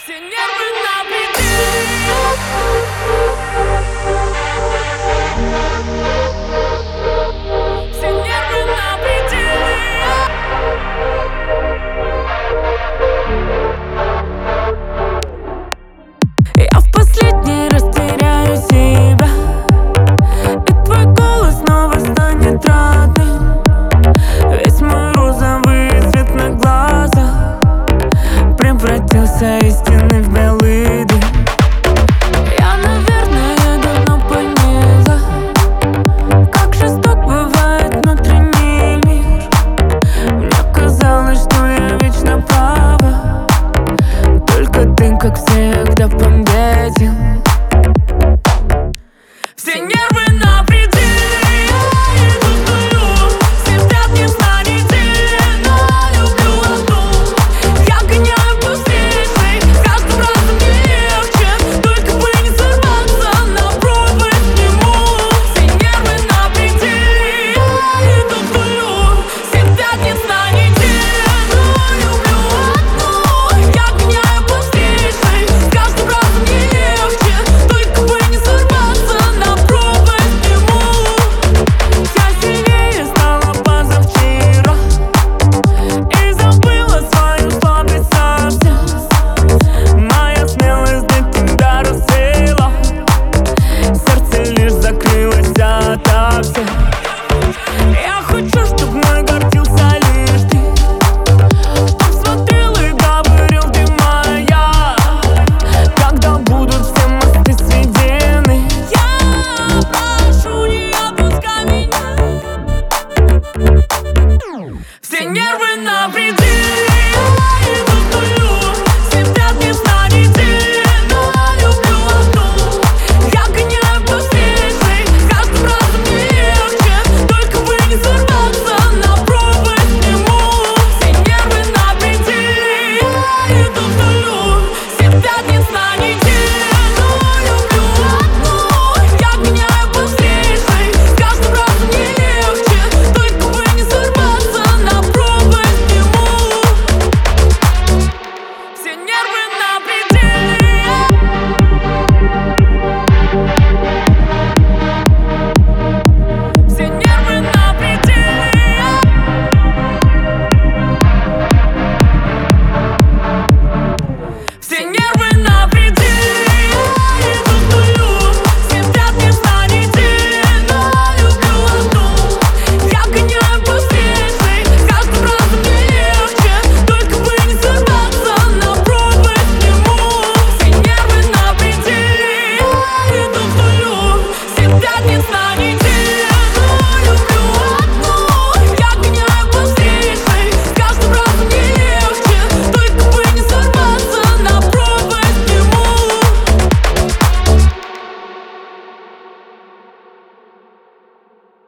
Все нервы на пределе. Все нервы на пределе. Я в последний раз теряю себя, и твой голос снова станет родным. Весь мой розовый цвет на глазах превратился истинный в белый дым. Я, наверное, давно поняла, как жесток бывает внутренний мир. Мне казалось, что я вечно права, только ты, как всегда, по мне.